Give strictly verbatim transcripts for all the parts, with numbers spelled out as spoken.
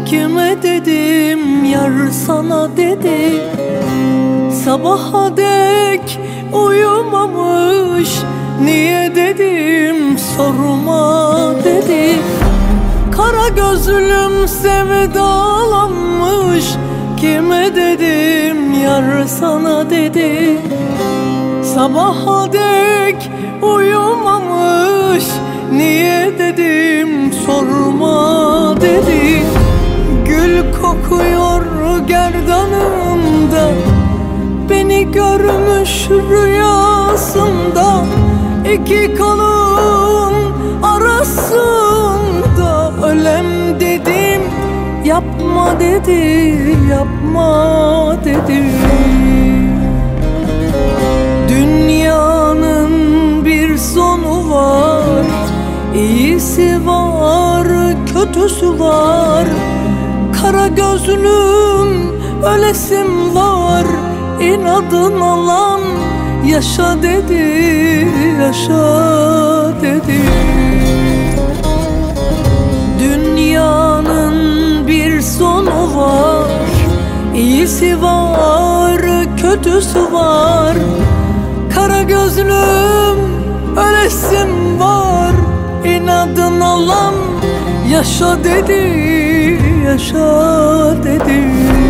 Kime dedim yar sana dedi. Sabaha dek uyumamış, niye dedim sorma dedi. Kara gözlüm sevdalanmış, kime dedim yar sana dedi. Sabaha dek uyumamış, niye dedim sorma dedi. Gül kokuyor gerdanımda, beni görmüş rüyasında. İki kolun arasında ölem dedim, yapma dedi, yapma dedi. Dünyanın bir sonu var, iyisi var, kötüsü var. Kara gözlüm ölesim var, inadına lan yaşa dedi, yaşa dedi. Dünyanın bir sonu var, iyisi var, kötüsü var. Kara gözlüm ölesim var, inadına lan yaşa dedi, yaşa dedi.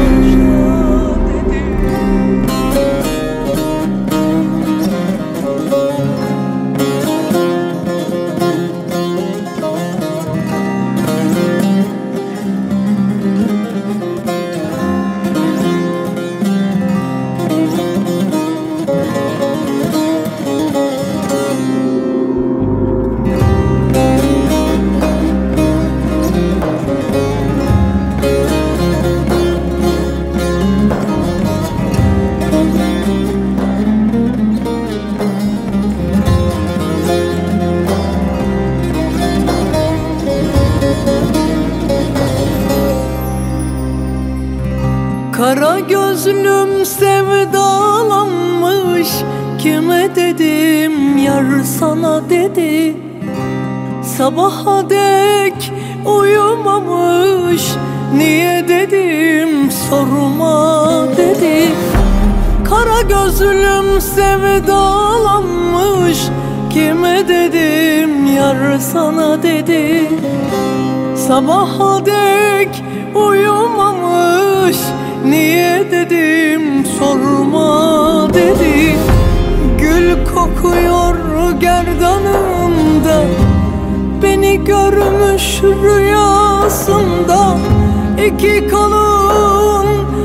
Kara gözlüm sevdalanmış, kime dedim yar sana dedi. Sabaha dek uyumamış, niye dedim sorma dedi. Kara gözlüm sevdalanmış, kime dedim yar sana dedi. Sabaha dek uyumamış, niye dedim sorma dedi. Gül kokuyor gerdanımda, beni görmüş rüyasında. İki kolun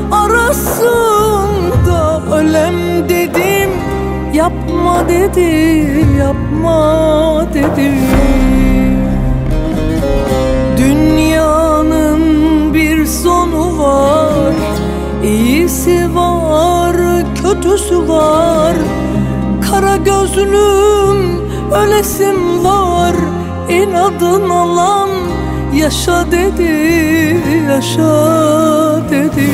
arasında ölem dedim, yapma dedi, yapma dedi. Dünyanın bir sonu var, iyisi var, kötüsü var. Kara gözlüm ölesim var, inadına lan yaşa dedi, yaşa dedi.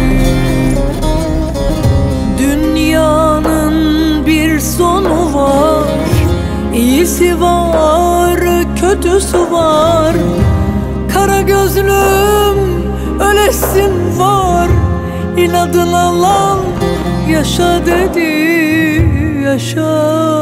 Dünyanın bir sonu var, iyisi var, kötüsü var. Kara gözlüm ölesim var, inadına lan yaşa dedi, yaşa.